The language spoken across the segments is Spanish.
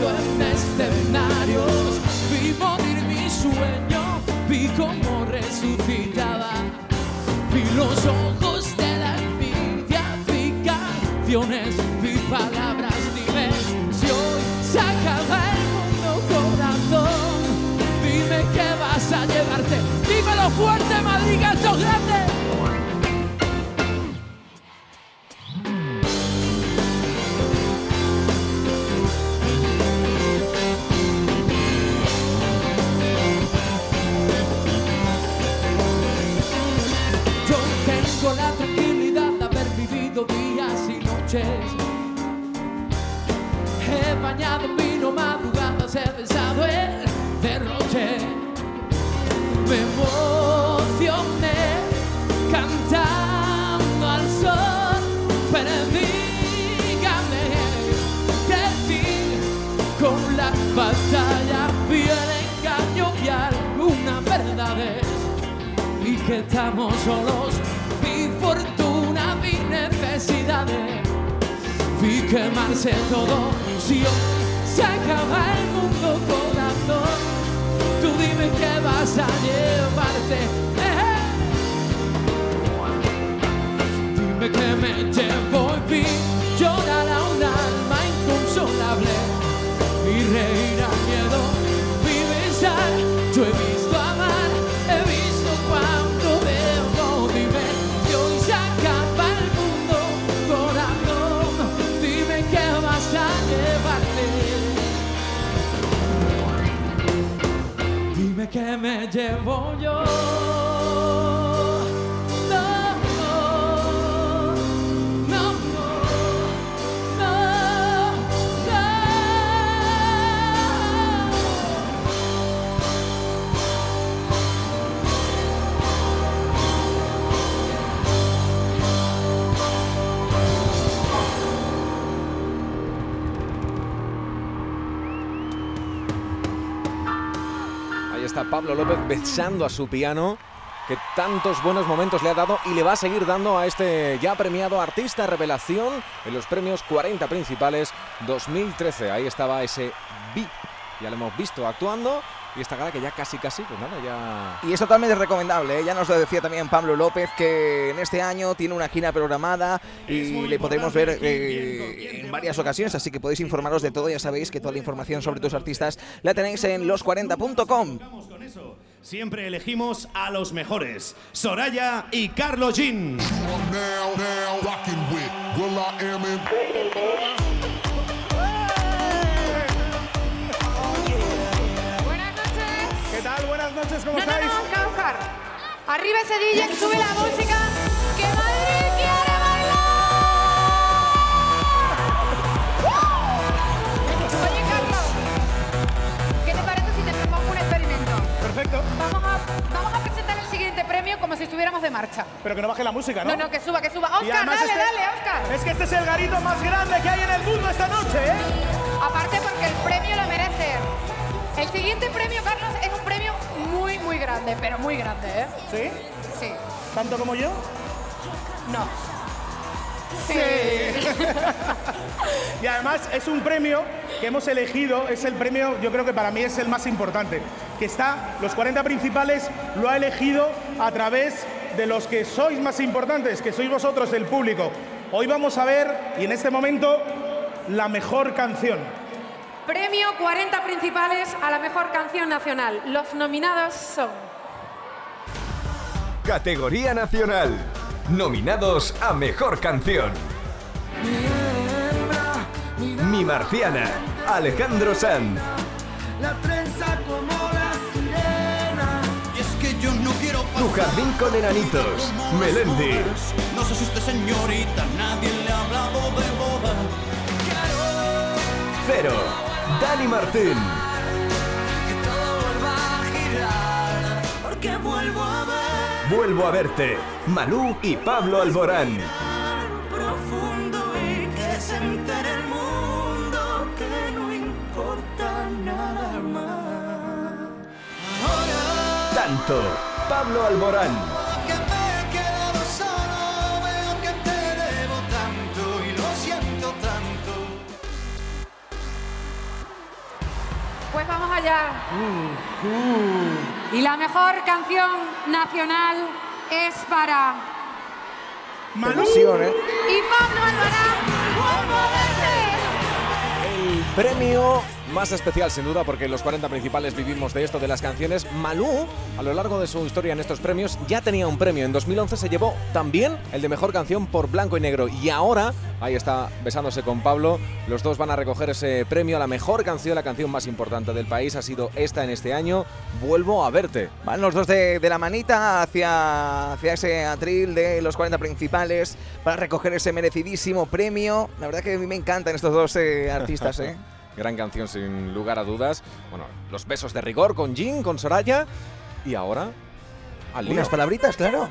vivido en escenarios, vi morir mi sueño, vi cómo resucitaba, vi los ojos de la envidia, vi canciones, vi palabras, dime si hoy se acaba el mundo, corazón, dime que vas a llevarte, dímelo fuerte, Madrid, que esto es grande. Con la tranquilidad de haber vivido días y noches, he bañado en vino madrugadas, he besado el derroche, me emocioné cantando al sol, pero dígame que sí, con la batalla vi el engaño y alguna verdad es, y que estamos solos. Vi fortuna, vi necesidades, vi quemarse todo. Si hoy se acaba el mundo, corazón, tú dime que vas a llevarte. Dime que me llevo y vi llorar a un alma inconsolable y reír al miedo, vi besar, yo he visto amar, he visto cuánto veo. Dime que me llevo yo. No, no, no, no, no. Ahí está Pablo López besando a su piano, que tantos buenos momentos le ha dado y le va a seguir dando a este ya premiado artista revelación en los premios 40 principales 2013. Ahí estaba ese Vi, ya lo hemos visto actuando. Y esta gala que ya casi, pues nada, ya... Y es totalmente recomendable, ¿eh? Ya nos lo decía también Pablo López, que en este año tiene una gira programada y le podremos ver en varias ocasiones, así que podéis informaros de todo. Ya sabéis que toda la información sobre tus artistas la tenéis en los40.com. Siempre elegimos a los mejores, Soraya y Carlos Jean. ¿Qué tal? Buenas noches, ¿cómo estáis? No, Oscar. Arriba ese DJ, sube la música, que Madrid quiere bailar. Oye, Carlos, ¿qué te parece si te propongo un experimento? Perfecto. Vamos a presentar el siguiente premio como si estuviéramos de marcha. Pero que no baje la música, ¿no? No, que suba. Oscar, Y además dale, Oscar. Es que este es el garito más grande que hay en el mundo esta noche, ¿eh? Aparte porque el premio lo merece. El siguiente premio, Carlos, es un premio muy, muy grande, pero muy grande, ¿eh? ¿Sí? Sí. ¿Tanto como yo? No. Sí. Y además es un premio que hemos elegido, es el premio, yo creo que para mí es el más importante, que está, los 40 principales lo ha elegido a través de los que sois más importantes, que sois vosotros, el público. Hoy vamos a ver, y en este momento, la mejor canción. Premio 40 principales a la mejor canción nacional. Los nominados son... Categoría nacional. Nominados a mejor canción: Mi Marciana, Alejandro Sanz. La trenza como la sirena. Y es que yo no quiero pasar. Tu jardín con enanitos, Melendi. No se asuste, señorita, nadie le ha hablado de boda. Cero, Dani Martín. Que todo vuelva a girar, porque Vuelvo a verte, Malú y Pablo Alborán. profundo y que se entere el mundo que no importa nada más. Ahora Tanto, Pablo Alborán. que me he quedado solo, veo que te debo tanto y lo siento tanto. Pues vamos allá. Y la mejor canción nacional es para Malú y Pablo Alborán. El premio más especial, sin duda, porque en los 40 principales vivimos de esto, de las canciones. Malú, a lo largo de su historia en estos premios, ya tenía un premio. En 2011 se llevó también el de Mejor Canción por Blanco y Negro. Y ahora, ahí está, besándose con Pablo, los dos van a recoger ese premio a la mejor canción, la canción más importante del país. Ha sido esta en este año, Vuelvo a verte. Van los dos de la manita hacia ese atril de los 40 principales para recoger ese merecidísimo premio. La verdad que a mí me encantan estos dos artistas, ¿eh? Gran canción, sin lugar a dudas. Bueno, los besos de rigor con Jin, con Soraya. Y ahora, al lío. Unas palabritas, claro.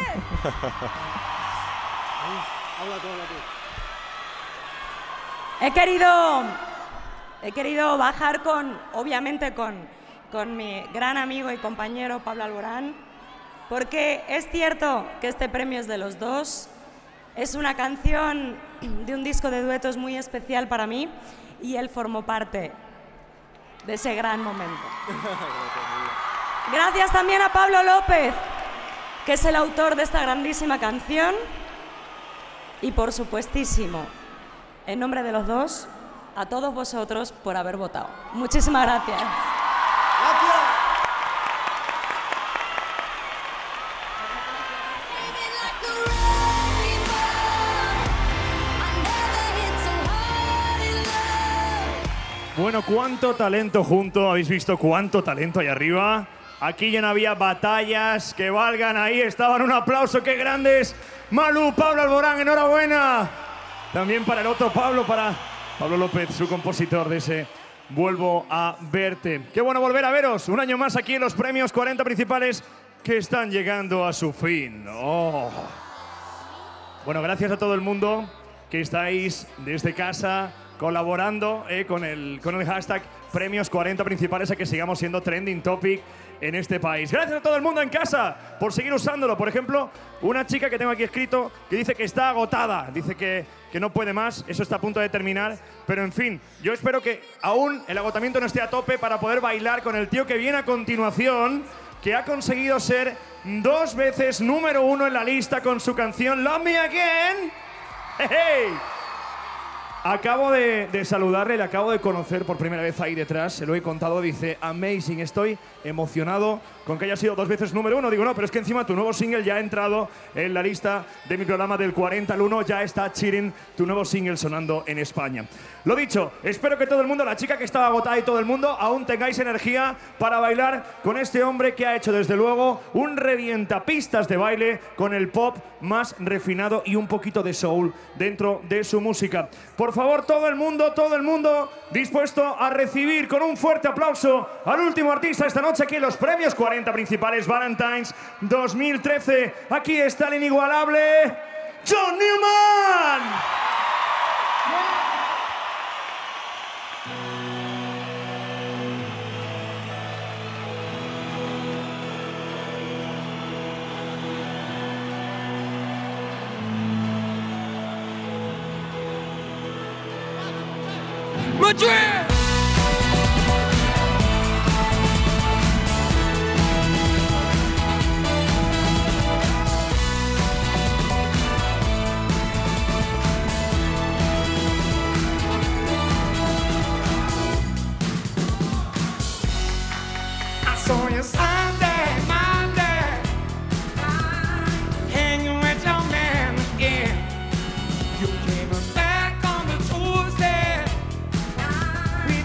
He querido bajar obviamente con mi gran amigo y compañero Pablo Alborán, porque es cierto que este premio es de los dos. Es una canción de un disco de duetos muy especial para mí y él formó parte de ese gran momento. Gracias también a Pablo López, que es el autor de esta grandísima canción. Y por supuestísimo, en nombre de los dos, a todos vosotros por haber votado. Muchísimas gracias. Bueno, cuánto talento junto, habéis visto cuánto talento ahí arriba. Aquí ya no había batallas que valgan, ahí estaban. Un aplauso, qué grandes. Malú, Pablo Alborán, enhorabuena. También para el otro Pablo, para Pablo López, su compositor de ese Vuelvo a verte. Qué bueno volver a veros un año más aquí en los premios 40 principales que están llegando a su fin. Oh. Bueno, gracias a todo el mundo que estáis desde casa colaborando con el hashtag Premios 40 Principales a que sigamos siendo trending topic en este país. Gracias a todo el mundo en casa por seguir usándolo. Por ejemplo, una chica que tengo aquí escrito que dice que está agotada, dice que no puede más, eso está a punto de terminar, pero en fin, yo espero que aún el agotamiento no esté a tope para poder bailar con el tío que viene a continuación, que ha conseguido ser 2 veces número 1 en la lista con su canción Love Me Again. ¡Hey, hey! Acabo de saludarle, le acabo de conocer por primera vez ahí detrás, se lo he contado, dice amazing, estoy emocionado con que haya sido 2 veces número 1. Digo, no, pero es que encima tu nuevo single ya ha entrado en la lista de mi programa del 40 al 1, ya está Cheating, tu nuevo single sonando en España. Lo dicho, espero que todo el mundo, la chica que estaba agotada y todo el mundo, aún tengáis energía para bailar con este hombre que ha hecho desde luego un revientapistas de baile con el pop más refinado y un poquito de soul dentro de su música. Por favor, todo el mundo dispuesto a recibir con un fuerte aplauso al último artista esta noche aquí en los premios 40 principales Valentine's 2013. Aquí está el inigualable John Newman. Madrid! I saw you Sunday, Monday, hanging with your man again. You came back on the Tuesday.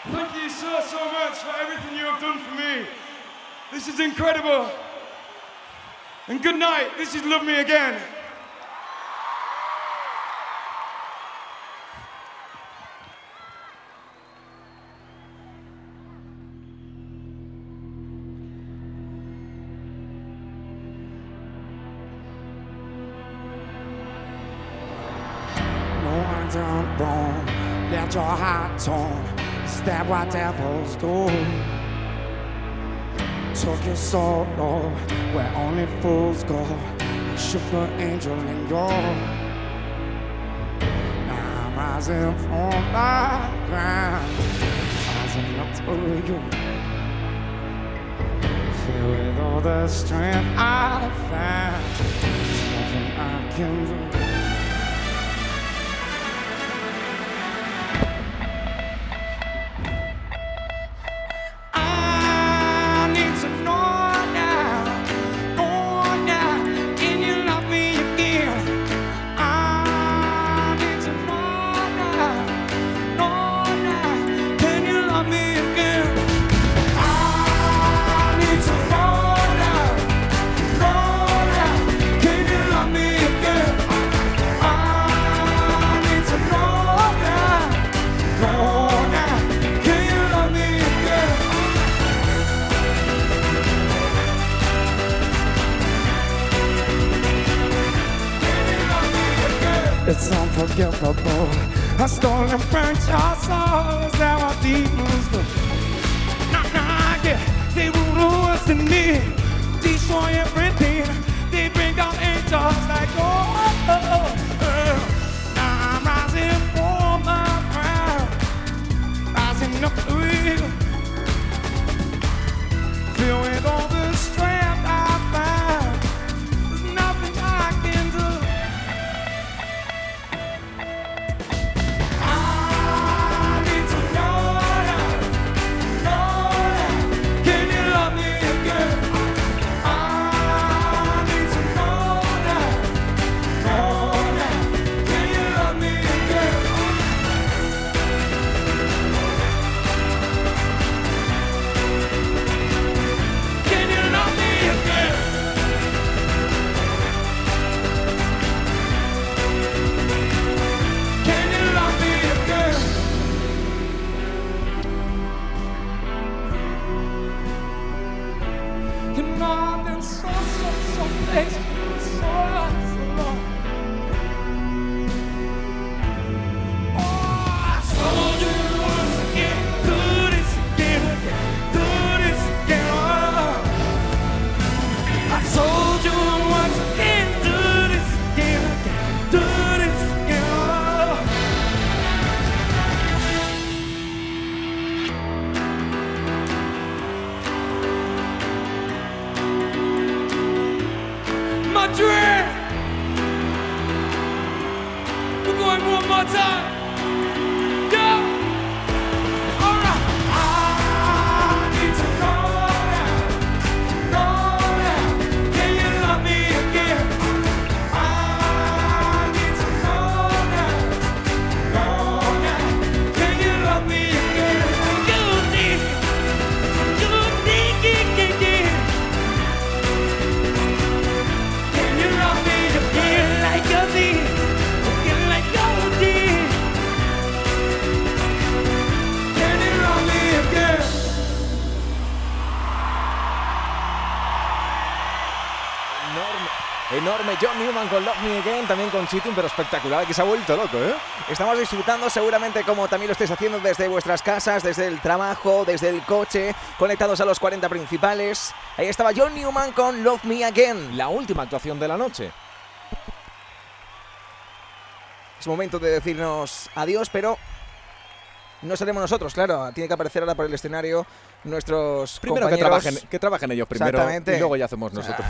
Thank you so much for everything you have done for me. This is incredible. And good night. This is Love Me Again. Done wrong, let your heart torn. Is that what devils do? Took your soul, Lord, where only fools go. I shook the angel in your. Now I'm rising from my ground, rising up to you. Filled with all the strength I found, there's nothing I can do. It's unforgivable. I stole and burnt your soul. Is that what demons do? Nah, yeah. They rule worse than me. Destroy everything. They bring down angels like oh. Now I'm rising from my ground, rising up to you. Filled with all the strength I found. There's nothing I can do. Enorme John Newman con Love Me Again, también con Cheating, pero espectacular, que se ha vuelto loco, ¿eh? Estamos disfrutando seguramente como también lo estáis haciendo desde vuestras casas, desde el trabajo, desde el coche, conectados a los 40 principales. Ahí estaba John Newman con Love Me Again. La última actuación de la noche. Es momento de decirnos adiós, pero no seremos nosotros, claro. Tiene que aparecer ahora por el escenario nuestros primero compañeros. Que trabajen ellos primero y luego ya hacemos nosotros.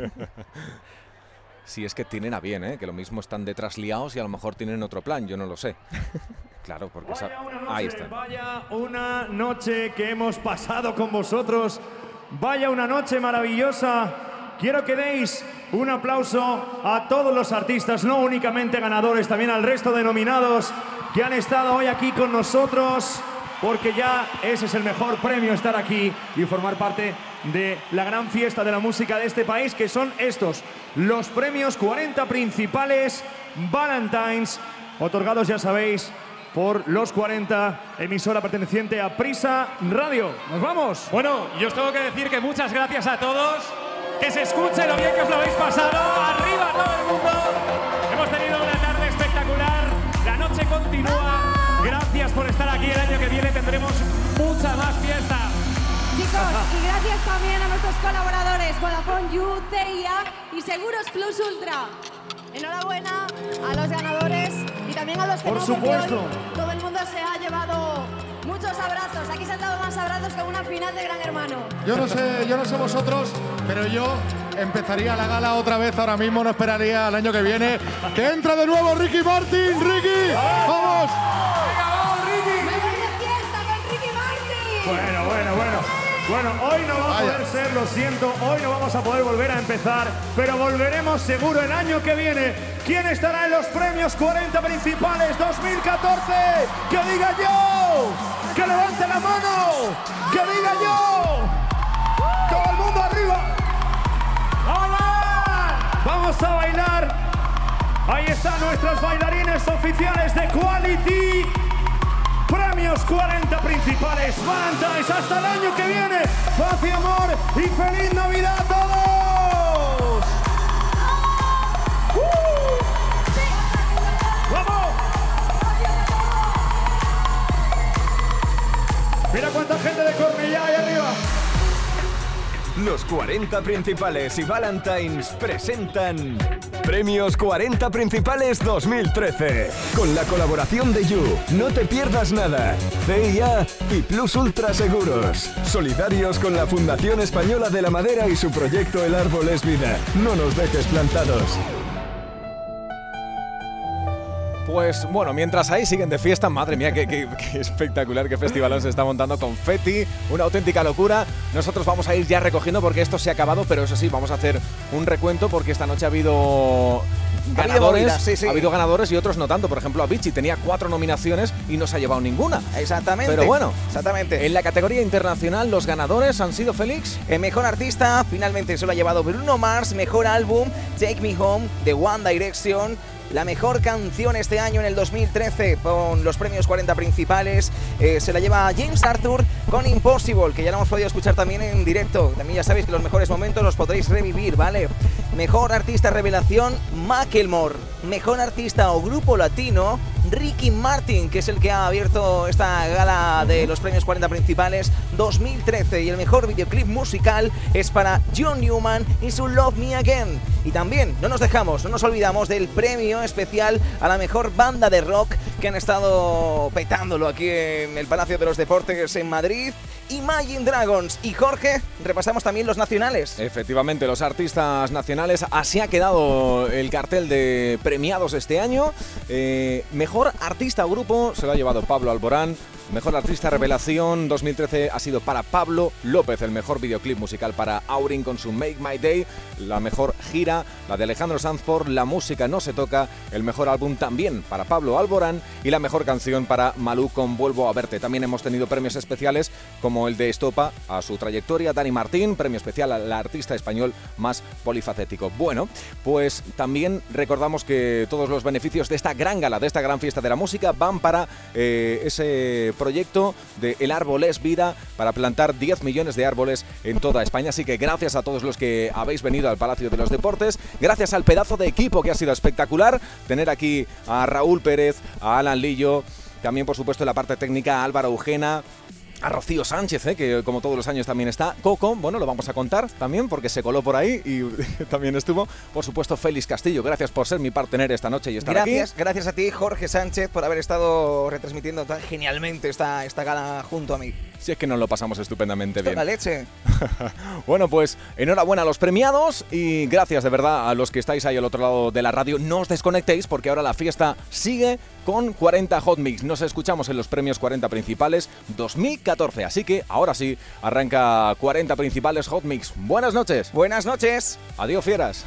Sí, es que tienen a bien, ¿eh? Que lo mismo están detrás liados y a lo mejor tienen otro plan, yo no lo sé. Claro, porque ahí está. Vaya una noche que hemos pasado con vosotros. Vaya una noche maravillosa. Quiero que deis un aplauso a todos los artistas, no únicamente ganadores, también al resto de nominados que han estado hoy aquí con nosotros. porque ya ese es el mejor premio, estar aquí y formar parte de la gran fiesta de la música de este país, que son estos, los premios 40 principales Valentines, otorgados, ya sabéis, por los 40, emisora perteneciente a Prisa Radio. ¡Nos vamos! Bueno, yo os tengo que decir que muchas gracias a todos, que se escuche lo bien que os lo habéis pasado. ¡Arriba todo el mundo! Hemos tenido una tarde espectacular, la noche continúa. Gracias por estar aquí, el año que viene tendremos mucha más fiesta. Chicos, y gracias también a nuestros colaboradores Vodafone You, CIA y Seguros Plus Ultra. Enhorabuena a los ganadores y también a los que por no, supuesto. porque hoy todo el mundo se ha llevado muchos abrazos. Aquí se han dado más abrazos que una final de Gran Hermano. Yo no sé vosotros, pero yo empezaría la gala otra vez ahora mismo, no esperaría al año que viene. ¡Que entra de nuevo Ricky Martin! ¡Ricky! ¡Vamos! ¡Venga, vamos, Ricky! ¡Me voy de fiesta con Ricky Martin! Bueno, hoy no va a poder ser, lo siento, hoy no vamos a poder volver a empezar, pero volveremos seguro el año que viene. ¿Quién estará en los premios 40 principales 2014? ¡Que diga yo! ¡Que levante la mano! ¡Que diga yo! ¡Todo el mundo arriba! ¡Vamos a bailar! Ahí están nuestros bailarines oficiales de Quality. Premios 40 principales Valentines. Hasta el año que viene. Paz y amor y feliz Navidad a todos. ¡Vamos! Mira cuánta gente de Cornellá ahí arriba. Los 40 principales y Valentines presentan Premios 40 Principales 2013. Con la colaboración de You, No Te Pierdas Nada, CIA y Plus Ultra Seguros. Solidarios con la Fundación Española de la Madera y su proyecto El Árbol es Vida. No nos dejes plantados. Pues bueno, mientras ahí siguen de fiesta, madre mía, qué espectacular, qué festivalón se está montando, confeti, una auténtica locura. Nosotros vamos a ir ya recogiendo porque esto se ha acabado, pero eso sí, vamos a hacer un recuento porque esta noche ha habido ganadores, ha habido ganadores y otros no tanto. Por ejemplo, Avicii tenía 4 nominaciones y no se ha llevado ninguna. Exactamente. Pero bueno, exactamente. En la categoría internacional los ganadores han sido Félix. Mejor artista, finalmente se lo ha llevado Bruno Mars. Mejor álbum, Take Me Home, de One Direction. La mejor canción este año en el 2013 con los premios 40 principales se la lleva James Arthur con Impossible, que ya lo hemos podido escuchar también en directo. También ya sabéis que los mejores momentos los podréis revivir, ¿vale? Mejor artista revelación, Macklemore. Mejor artista o grupo latino, Ricky Martin, que es el que ha abierto esta gala de los premios 40 principales 2013. Y el mejor videoclip musical es para John Newman y su Love Me Again. Y también no nos olvidamos del premio especial a la mejor banda de rock, que han estado petándolo aquí en el Palacio de los Deportes en Madrid, Imagine Dragons. Y Jorge, repasamos también los nacionales. Efectivamente, los artistas nacionales. Así ha quedado el cartel de premiados este año. Mejor artista o grupo se lo ha llevado Pablo Alborán. Mejor artista revelación 2013 ha sido para Pablo López. El mejor videoclip musical para Aurin con su Make My Day. La mejor gira, la de Alejandro Sanz por La Música No Se Toca. El mejor álbum también para Pablo Alborán. Y la mejor canción para Malú con Vuelvo a Verte. También hemos tenido premios especiales como el de Estopa a su trayectoria. Dani Martín, premio especial al artista español más polifacético. Bueno, pues también recordamos que todos los beneficios de esta gran gala, de esta gran fiesta de la música, van para ese proyecto de El Árbol es Vida, para plantar 10 millones de árboles en toda España. Así que gracias a todos los que habéis venido al Palacio de los Deportes, gracias al pedazo de equipo que ha sido espectacular tener aquí a Raúl Pérez, a Alan Lillo, también por supuesto en la parte técnica a Álvaro Eugena, a Rocío Sánchez, que como todos los años también está. Coco, bueno, lo vamos a contar también porque se coló por ahí y también estuvo. Por supuesto, Félix Castillo, gracias por ser mi partner esta noche y estar aquí. Gracias a ti, Jorge Sánchez, por haber estado retransmitiendo tan genialmente esta gala junto a mí. Si es que nos lo pasamos estupendamente bien. La leche. Bueno, pues enhorabuena a los premiados y gracias de verdad a los que estáis ahí al otro lado de la radio. No os desconectéis porque ahora la fiesta sigue con 40 Hot Mix. Nos escuchamos en los premios 40 principales 2014. Así que ahora sí, arranca 40 principales Hot Mix. Buenas noches. Buenas noches. Adiós, fieras.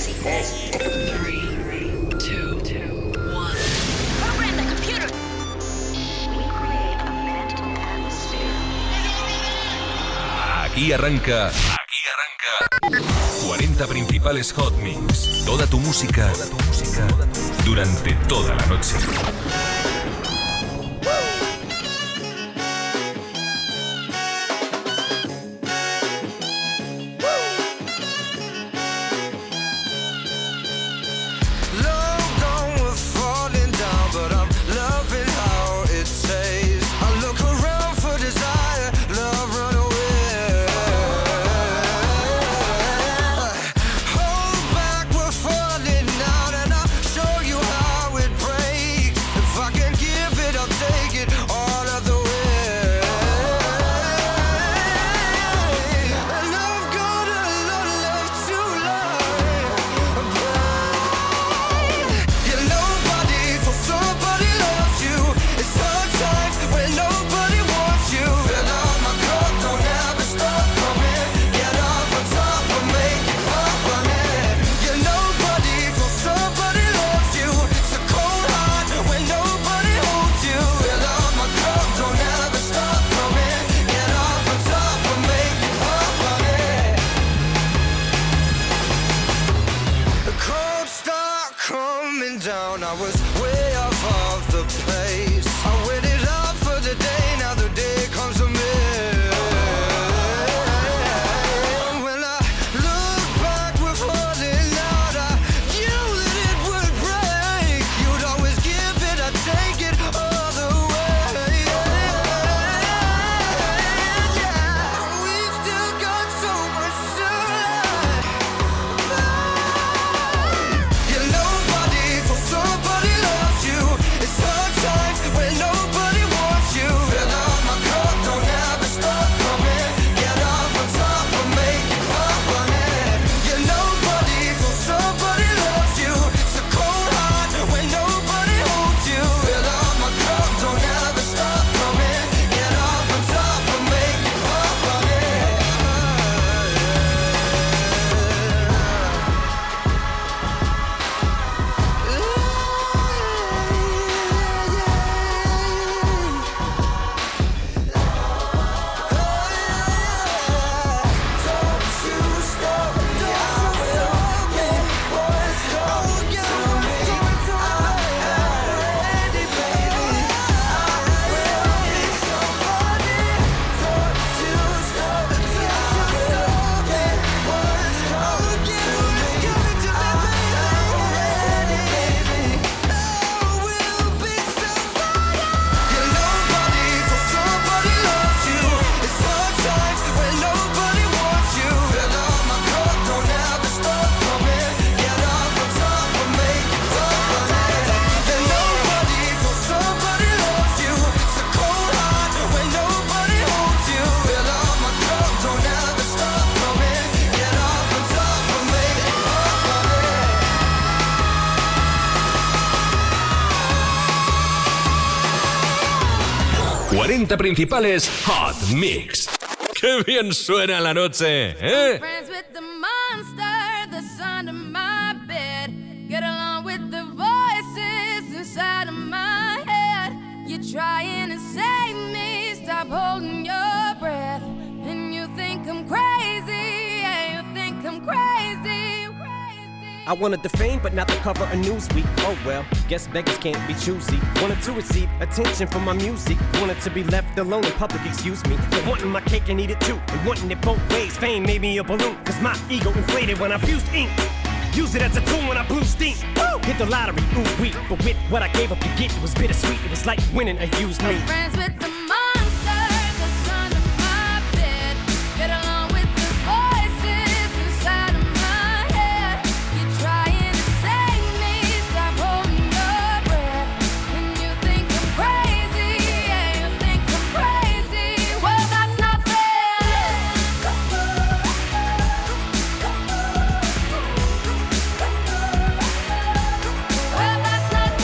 Aquí arranca 40 principales Hot Mix. Toda tu música durante toda la noche. Principales Hot Mix. ¡Qué bien suena la noche! ¿Eh? Friends with the monster that's under my bed. Get along with the voices inside of my head. You're trying to save me, stop holding your breath. And you think I'm crazy, yeah, you think I'm crazy. I wanted the fame, but not the cover of Newsweek. Oh well, guess beggars can't be choosy. Wanted to receive attention from my music. Wanted to be left alone in public, excuse me. But wanting my cake and eat it too, and wanting it both ways. Fame made me a balloon, cause my ego inflated when I fused ink. Use it as a tool when I blew steam. Woo! Hit the lottery, ooh wee. But with what I gave up to get, it was bittersweet. It was like winning a used me. Friends with the monster that's under my bed. Get along with the voices inside of my head. You're trying to save me, stop holding your breath. And you think I'm crazy, yeah, you think I'm crazy. Well, that's not fair. Well, that's not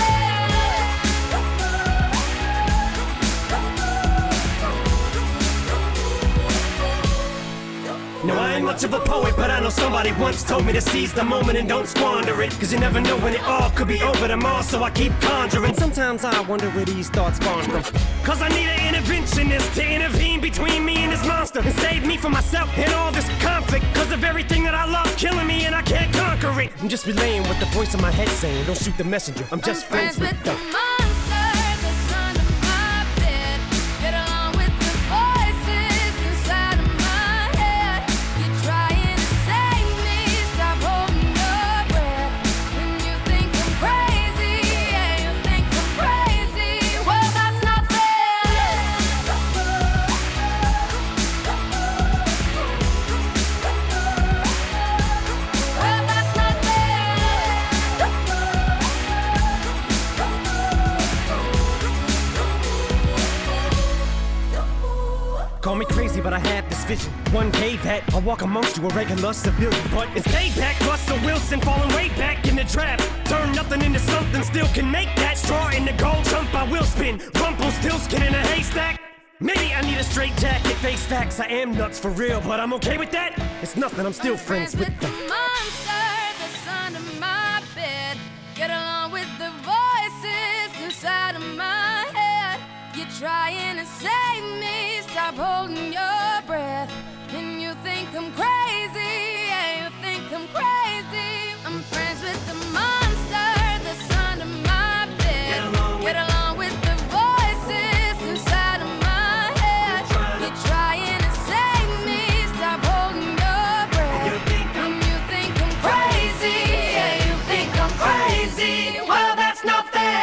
No, I ain't much of a poet, but I know know somebody once told me to seize the moment and don't squander it. Cause you never know when it all could be over tomorrow, so I keep conjuring. Sometimes I wonder where these thoughts spawn from. Cause I need an interventionist to intervene between me and this monster and save me from myself and all this conflict. Cause of everything that I love's killing me and I can't conquer it. I'm just relaying what the voice in my head saying. Don't shoot the messenger, I'm just friends with the Call me crazy, but I had this vision. One day that I'll walk amongst you, a regular civilian. But it's payback, Russell Wilson falling way back in the draft. Turn nothing into something, still can make that. Straw in the gold jump, I will spin. Rumpelstiltskin in a haystack. Maybe I need a straight jacket, face facts. I am nuts for real, but I'm okay with that. It's nothing, I'm still friends with the monster that's under my bed. Get along with the voices inside of my head. You're trying to save me, stop holding your breath. And you think I'm crazy, yeah, you think I'm crazy. I'm friends with the monster that's under my bed. Get along with the voices inside of my head. You're trying to save me, stop holding your breath. And you think I'm crazy, yeah, you think I'm crazy. Well, that's not fair.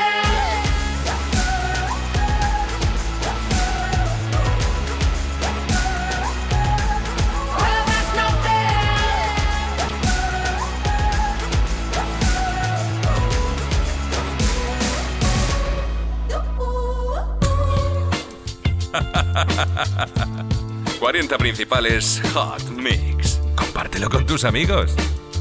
...40 principales Hot Mix. Compártelo con tus amigos.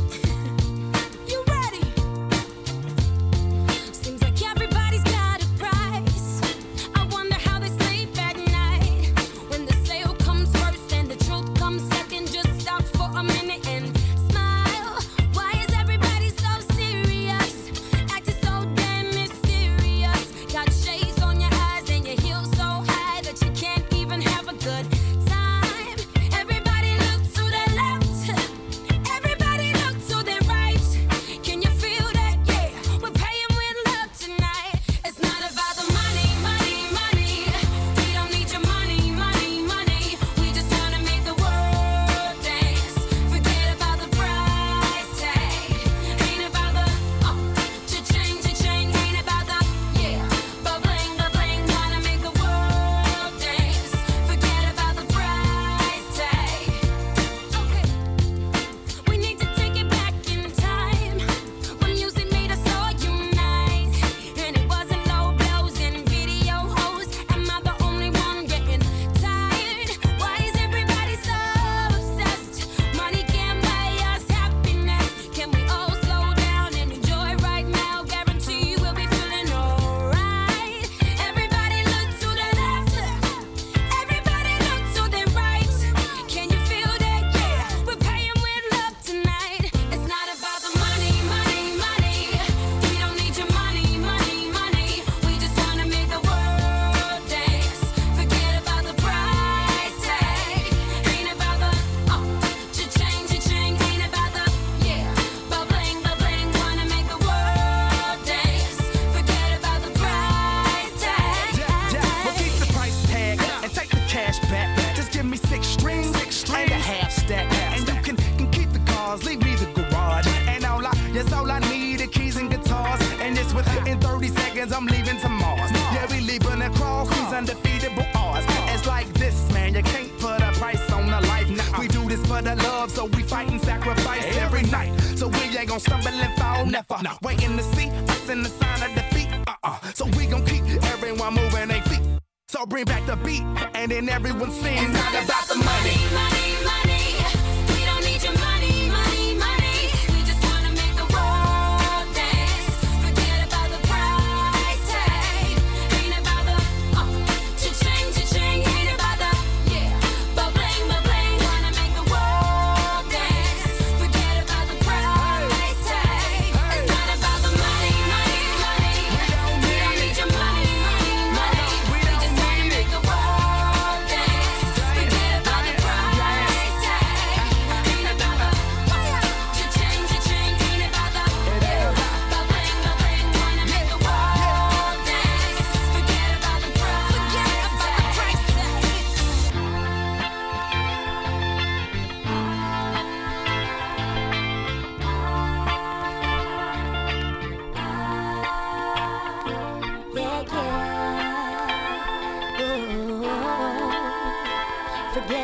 I'm leaving to Mars. Yeah, we leaving across these undefeatable odds. It's like this, man, you can't put a price on a life. Nah, we do this for the love, so we fight and sacrifice every night. So we ain't gonna stumble and fall, never. Waiting to see us in the sign of defeat. So we gon' keep everyone moving their feet. So bring back the beat, and then everyone sings. It's not about the money, money, money. We don't need your money, money, money. We just wanna make the world dance. Forget about the price tag. Ain't about the cha-ching, cha-ching. Ain't about the but bling, wanna make the world dance.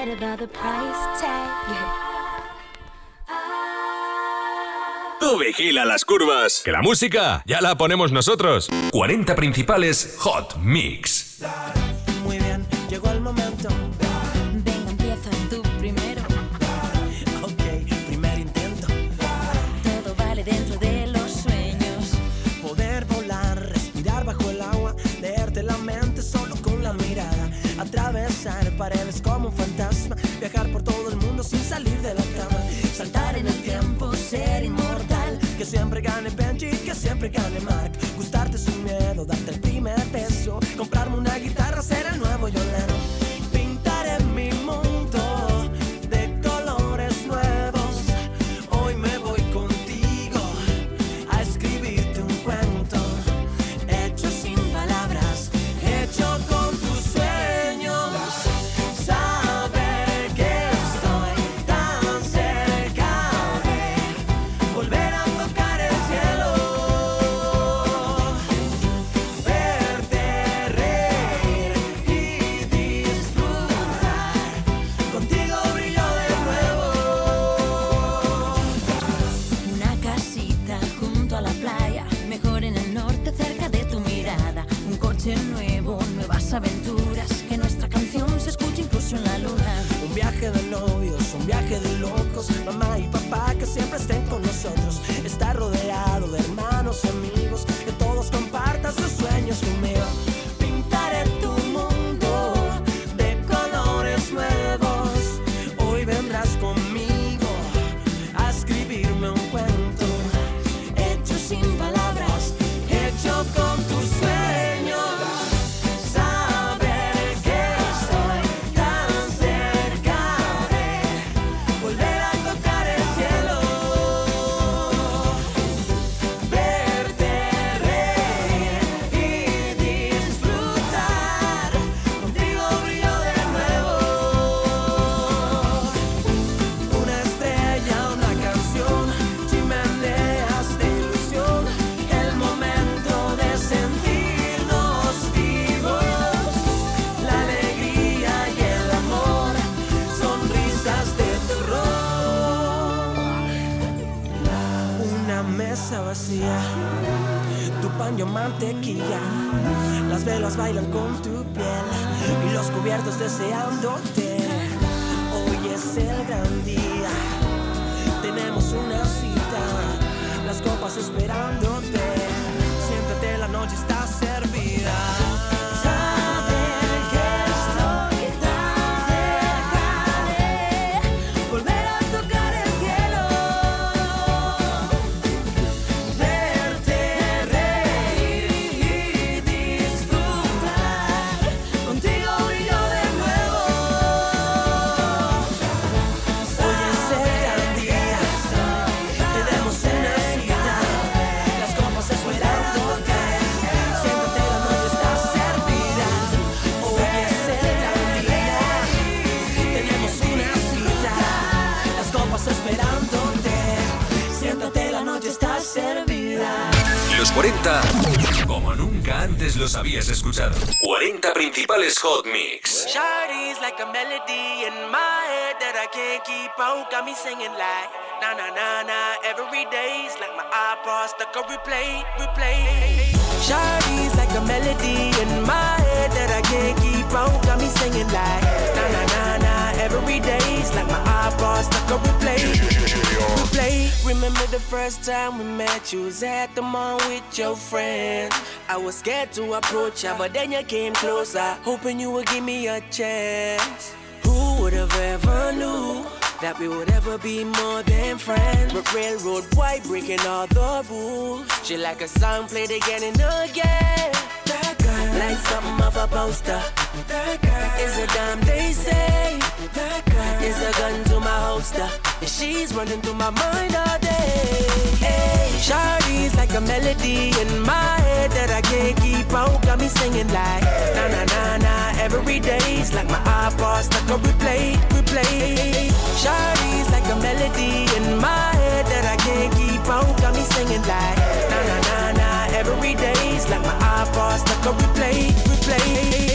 right about the price tag. Tú vigila las curvas, que la música ya la ponemos nosotros. 40 principales Hot Mix. Muy bien, llegó el momento. Venga, empieza tú primero. Ok, primer intento. Todo vale dentro de los sueños. Poder volar, respirar bajo el agua, leerte la mente solo con la mirada, atravesar paredes como un fantasma, viajar por todo el mundo sin salir de la cama, saltar en el tiempo, ser inmortal, que siempre gane Benji, que siempre gane Mark, gustarte sin miedo, darte el primer beso, comprarme una guitarra, ser el nuevo Yolano, pintaré mi mundo de colores nuevos, hoy me voy contigo a escribirte un cuento, hecho sin palabras, hecho con tus sueños, saber que estoy tan cerca de volver a tocar el cielo, verte reír y disfrutar, contigo brillo de nuevo. Una casita junto a la playa, mejor en el norte cerca de tu mirada. Un coche nuevo, nuevas aventuras, que nuestra canción se escuche incluso en la luna. Un viaje de novios, un viaje de locos, mamá y papá que siempre estén con nosotros, estar rodeado de hermanos y amigos, que todos compartan sus sueños conmigo. Pintaré tu mundo de colores nuevos, hoy vendrás conmigo a escribirme un cuento, hecho sin palabras, hecho con tus sueños, saber que estoy tan cerca de volver a tocar el cielo, verte reír y disfrutar, contigo brillo de nuevo, una estrella, una canción, chimeneas de ilusión, el momento de sentirnos vivos, la alegría y el amor, sonrisas de terror, una mesa vacía, tu pan y mantequilla, las velas bailan con tu piel y los cubiertos deseándote, hoy es el gran día, tenemos una cita, las copas esperándote, siéntate, la noche está servida. Saber que estoy tan cerca de volver a tocar el cielo, verte reír y disfrutar, contigo brillo de nuevo. Hoy es el gran día, tenemos una cita, las copas esperándote, siéntate, la noche está servida. Hoy es el gran día, tenemos una cita, las copas esperándote, siéntate, la noche está servida. Los 40 como nunca antes los habías escuchado. 40 principales Hot Mix. Shawty's like a melody in my head that I can't keep out, got me singing like na na na na. Every day's like my iPod stuck on replay, replay. Shawty's like a melody in my head that I can't keep out, got me singing like na na na na. Every day's like my iPod stuck on replay, replay. Remember the first time we met, you was at the mall with your friends. I was scared to approach ya, but then you came closer, hoping you would give me a chance. Who would have ever knew that we would ever be more than friends? But railroad white breaking all the rules. She like a song played again and again. That girl, like something off a poster. That girl is a dime, they say. That girl is a gun to my holster. And she's running through my mind all day. Hey, Shawty's like a melody in my head that I can't keep out, got me singing like na na na na. Every day's like my iPod stuck on replay, replay. Shawty's like a melody in my head that I can't keep out, got me singing like na na na na. Every day's like my iPod stuck on replay, replay.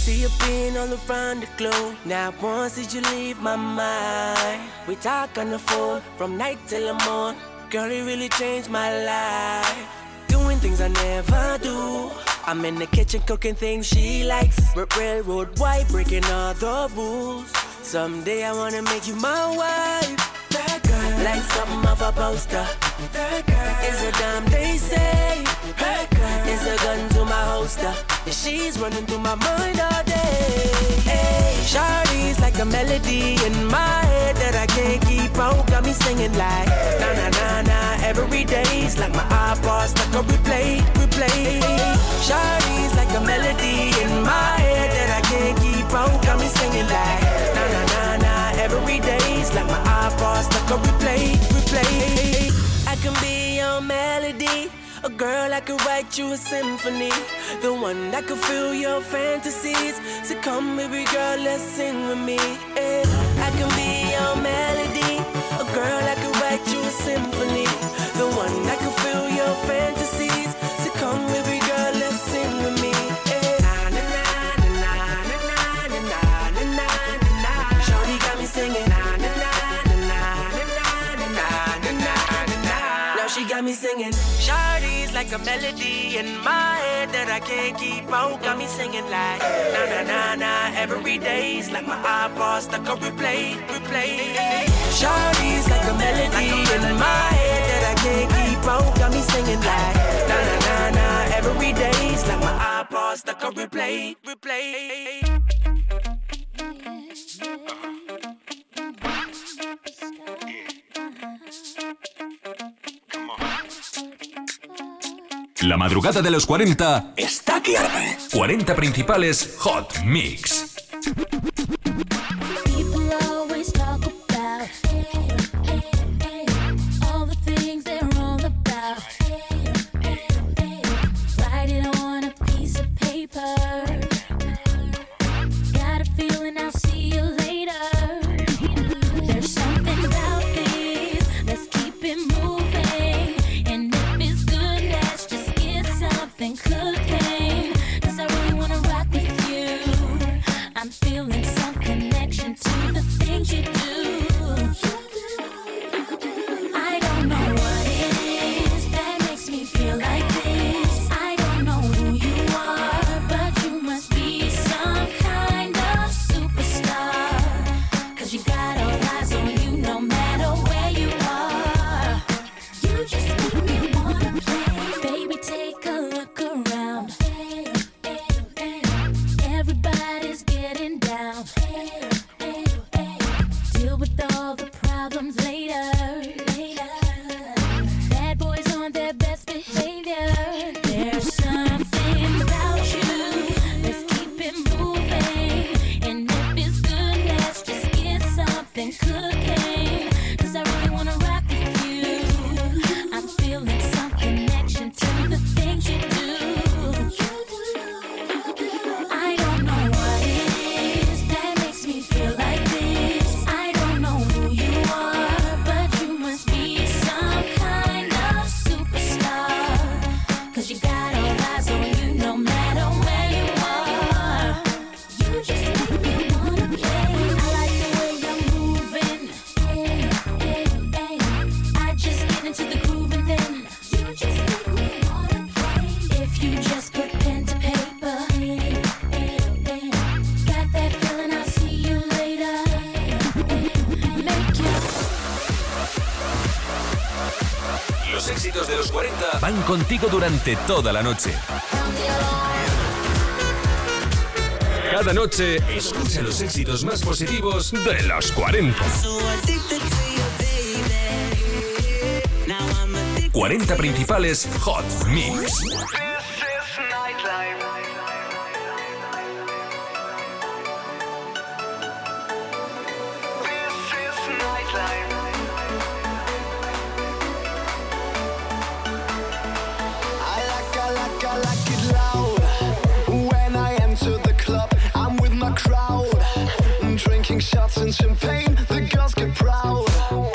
see you being all around the globe. Now once did you leave my mind? We talk on the phone from night till the morn. Girl, it really changed my life. Doing things I never do. I'm in the kitchen cooking things she likes. Railroad white, breaking all the rules. Someday I wanna make you my wife. That girl, like something of a poster. That girl is a dime they say. That girl is a gun to my holster. And she's running through my mind all day. Hey, Shawty's like a melody in my head that I can't keep out. Got me singing like na na na na every day's like my iPod stuck on replay. Shawty's like a melody in my head that I can't keep out. Got me singing like na na na na every day's like my iPod stuck on replay. I can be your melody. A girl, I could write you a symphony. The one that could fill your fantasies. So come, baby girl, let's sing with me. Yeah. I can be your melody. A girl, I could write you a symphony. The one that could fill your fantasies. So come, baby girl, let's sing with me. Yeah. Shawty got me singing. Now she got me singing. Shawty's like a melody in my head that I can't keep out. Got me singing like na na na na every day's like my iPod stuck on replay. Shawty's like a melody in my head that I can't keep out. Got me singing like na na na na every day's like my iPod stuck on replay. La madrugada de los 40 está que arde. 40 principales Hot Mix. People always talk about all the things they're wrong about. Write it on a piece of paper. Got a feeling I'll see you later. There's something about this. Let's keep it moving. And if it's good, let's just get something cooking. 'Cause I really wanna rock with you. I'm feeling some connection to the things you do. I don't know what it is that makes me feel like this. I don't know who you are, but you must be some kind of superstar. 'Cause you got all eyes on you no matter where you are. You just make me wanna play. Baby, take a look around. Everybody's getting down. Deal with all the problems later. Bad boys on their best behavior. There's something about you. Let's keep it moving. And if it's good, let's just get something cooking. 'Cause I really wanna rock with you. I'm feeling some connection to the things you do. I don't know what it is that makes me feel like this. I don't know who you are, but you must be some kind of superstar. 'Cause you got all eyes on you no matter where you are. You just make me wanna play. I like the way you're moving. I just get into the groove and then you just make me wanna play. If you just put pen to paper, got that feeling I'll see you later. Make you Los éxitos de los 40 van contigo durante toda la noche. Cada noche, escucha los éxitos más positivos de los 40. 40 principales Hot Mix. I like it loud. When I enter the club, I'm with my crowd. Drinking shots and champagne, the girls get proud.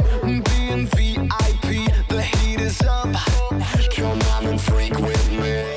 Being VIP, the heat is up. Come on and freak with me.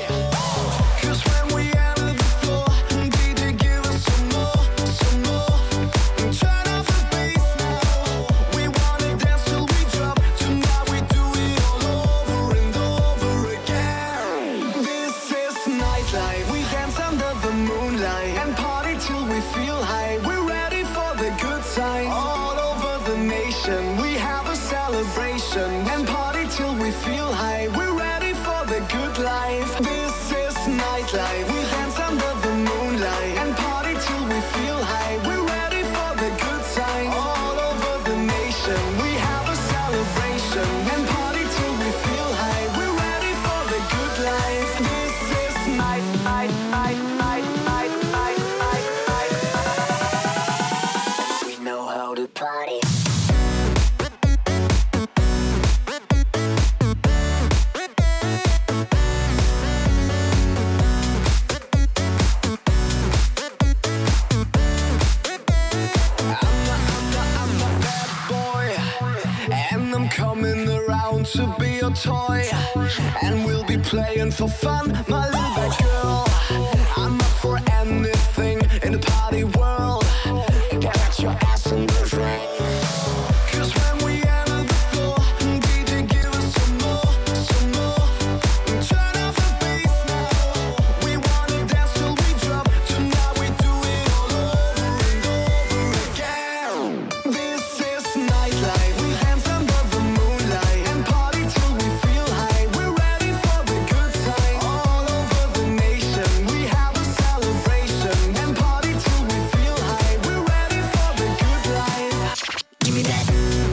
your toy, and we'll be playing for fun, my little bad girl. I'm up for anything in the party world. Get your ass in the drink. 'Cause when we enter the floor, DJ give us some more, some more. Turn up the bass now. We wanna dance till we drop. Tonight we do it all over and over again. This is nightlife. We dance under the moonlight and party till we feel high. We're ready for the good time. All over the nation, we have a celebration and party till we feel high. We're ready for the good life. Give me that.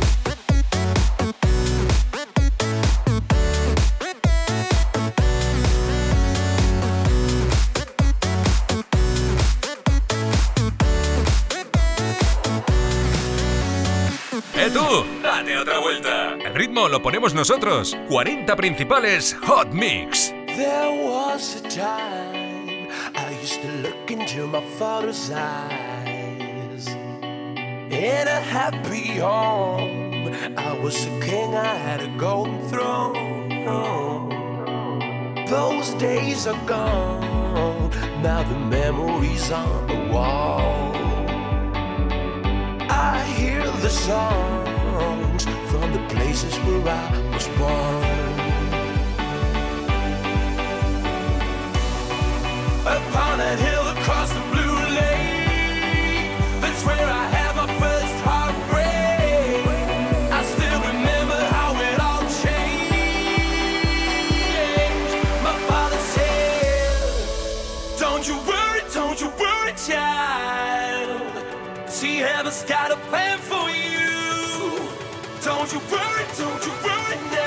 Tú! ¡Date otra vuelta! El ritmo lo ponemos nosotros. 40 principales Hot Mix. There was a time I used to look into my father's eyes. In a happy home, I was a king, I had a golden throne. Those days are gone, now the memories on the wall. I hear the songs from the places where I was born. Upon that hill across the blue lake, that's where I had my first heartbreak. I still remember how it all changed. My father said, don't you worry, child. See, heaven's got a plan for you. Don't you worry now.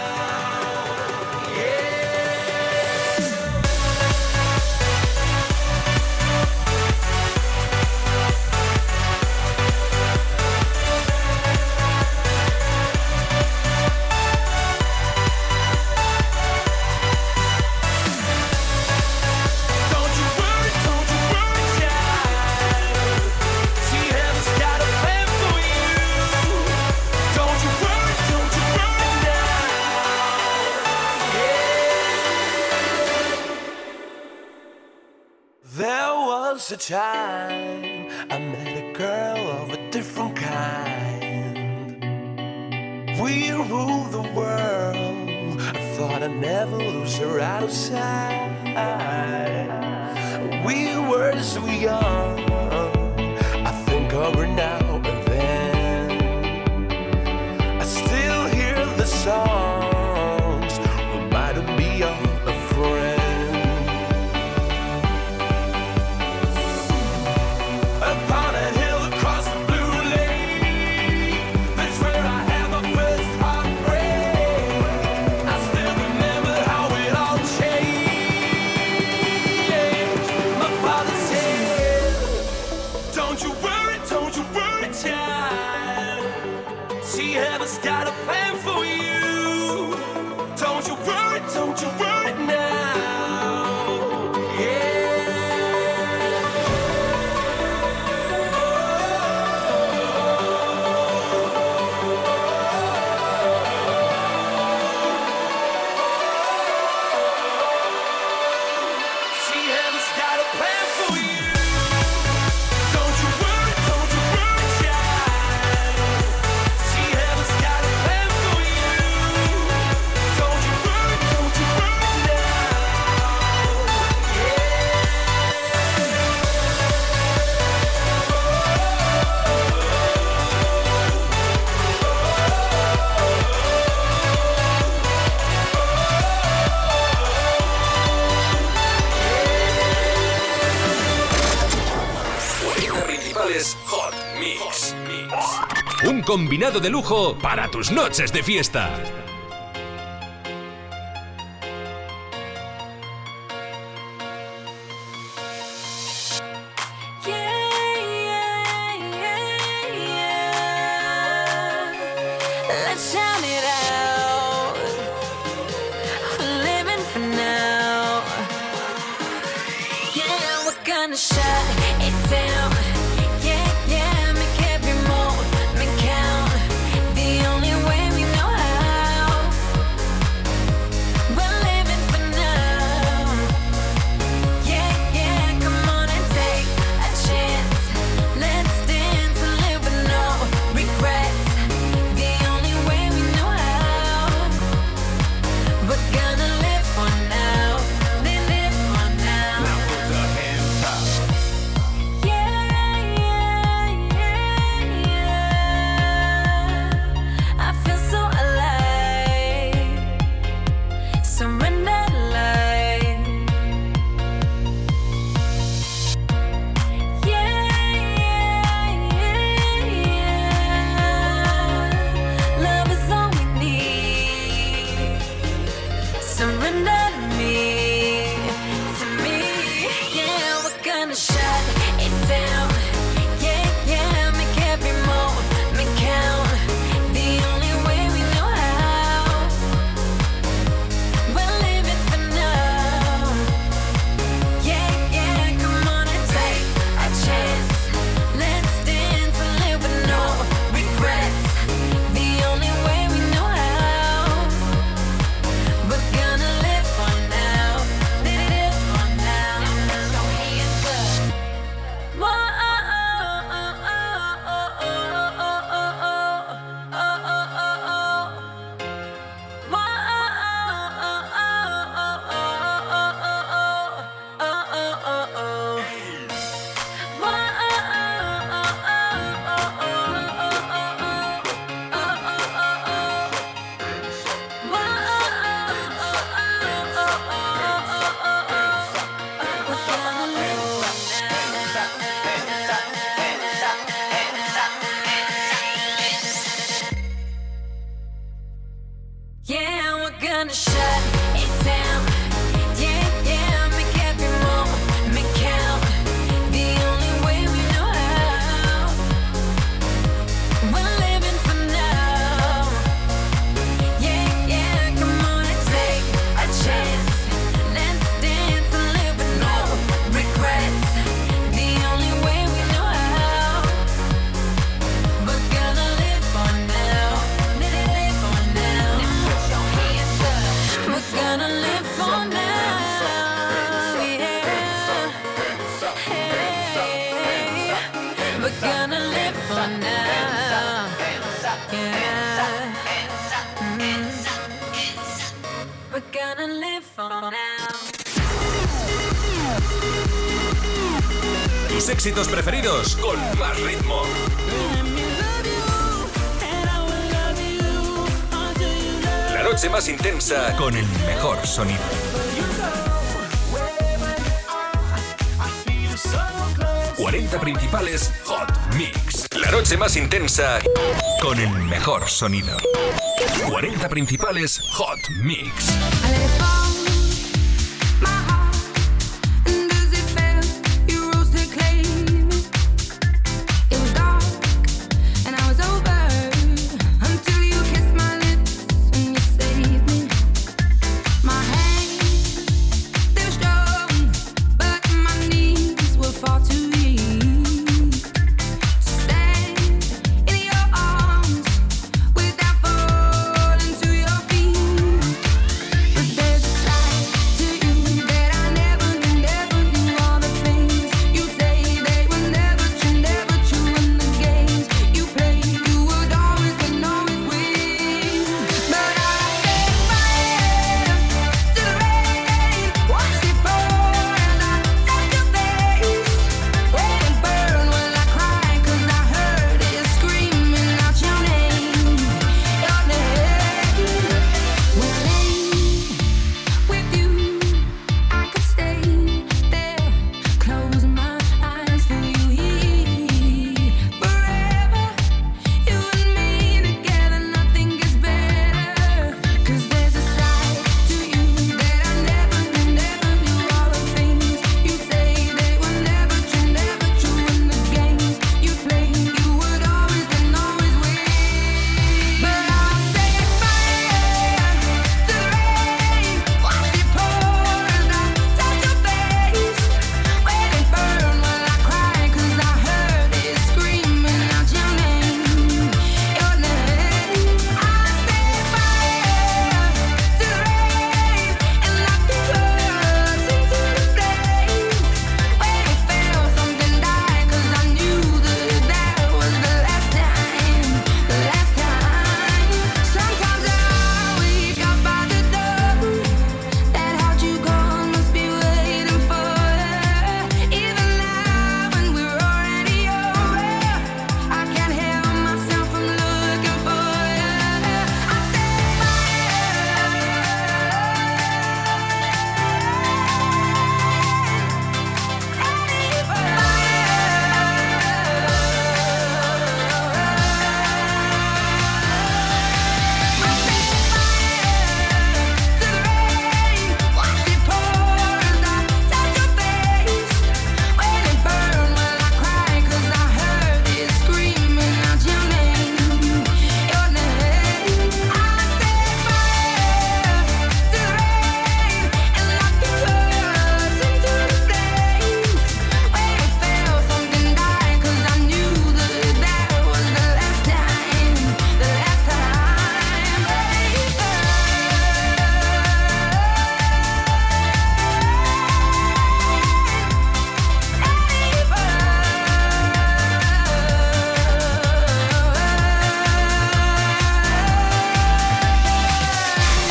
A time I met a girl of a different kind. We ruled the world. I thought I'd never lose her out of sight. We were so young. I think of her now and then. I still hear the songs reminding me of a friend. Hot Mix. Un combinado de lujo para tus noches de fiesta. Let's shout it out. Living for now. Yeah, we're gonna shut it down. Yeah, make every moment count. The only way we know how. Surrender to me, yeah, we're gonna shut it down, yeah, make every moment count, the only way we know how, we're living for now, yeah, come on and take a chance, let's dance and live with no regrets, the only way we know how, we're gonna live for now, live for now, so hands up. Yeah, we're gonna shut it down. Yeah, make every moment count. The only way we know how. We're living for now. Yeah, come on and take a chance. Let's dance and live with no regrets. The only way we know how. We're gonna live for now. Live for now. We're gonna live for now, yeah. Hey, we're gonna live for now, yeah. We're gonna live for now. Tus éxitos preferidos con más ritmo. La noche más intensa con el mejor sonido. ...40 principales Hot Mix. La noche más intensa con el mejor sonido. 40 principales Hot Mix. There's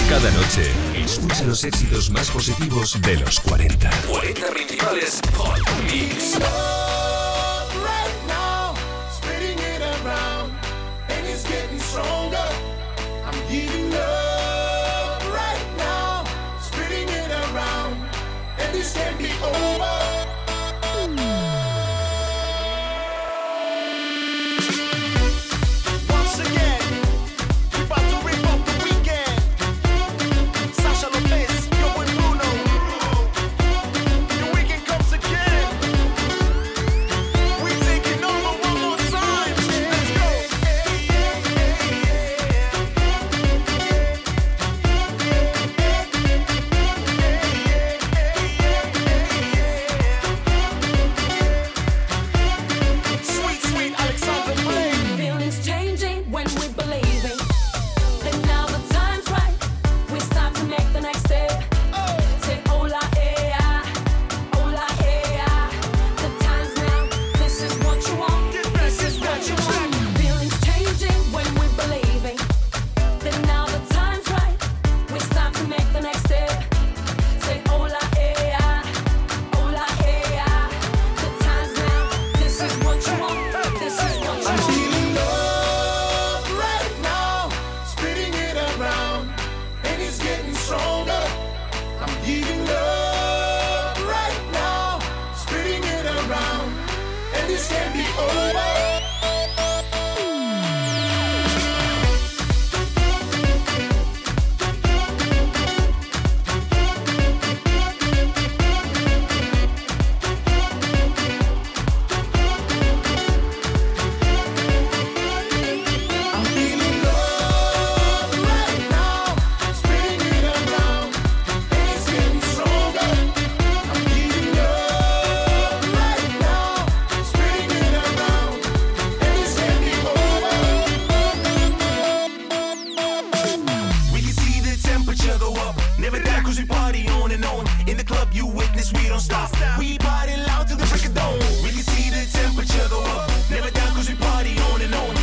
Cada noche, escucha los éxitos más positivos de los 40. 40 principales Hot Mix. Right now, spreading it around, and it's getting stronger. I'm giving love right now, spreading it around, and this can't be over. Once again, we about to rip off the weekend. Sasha Lopez, yo and Bruno. The weekend comes again. We taking over one more time. Let's go. Sweet, sweet Alexander Blaine. Feelings changing when we believing. And now the time's right. We start to make the next step. Say hola, yeah. Hola, yeah. The time's now. This is what you want. This is what you want. Feelings changing when we believing. Then now the time's right. We start to make the next step. Say hola, yeah. Hola, yeah. The time's now. This is what you want. This is what you I'm want. feeling love right now, spreading it around, and it's getting stronger. I'm giving love right now, spreading it around, and this can't be over. I'm feeling love right now, spreading it around, and it's getting stronger. I'm giving love right now, spreading it around, and this can't be over. We can see the temperature go up. Never die cause we party on and on. In the club you witness we don't stop. We party loud till the break of dawn. We can see the temperature go up. Never die cause we party on and on.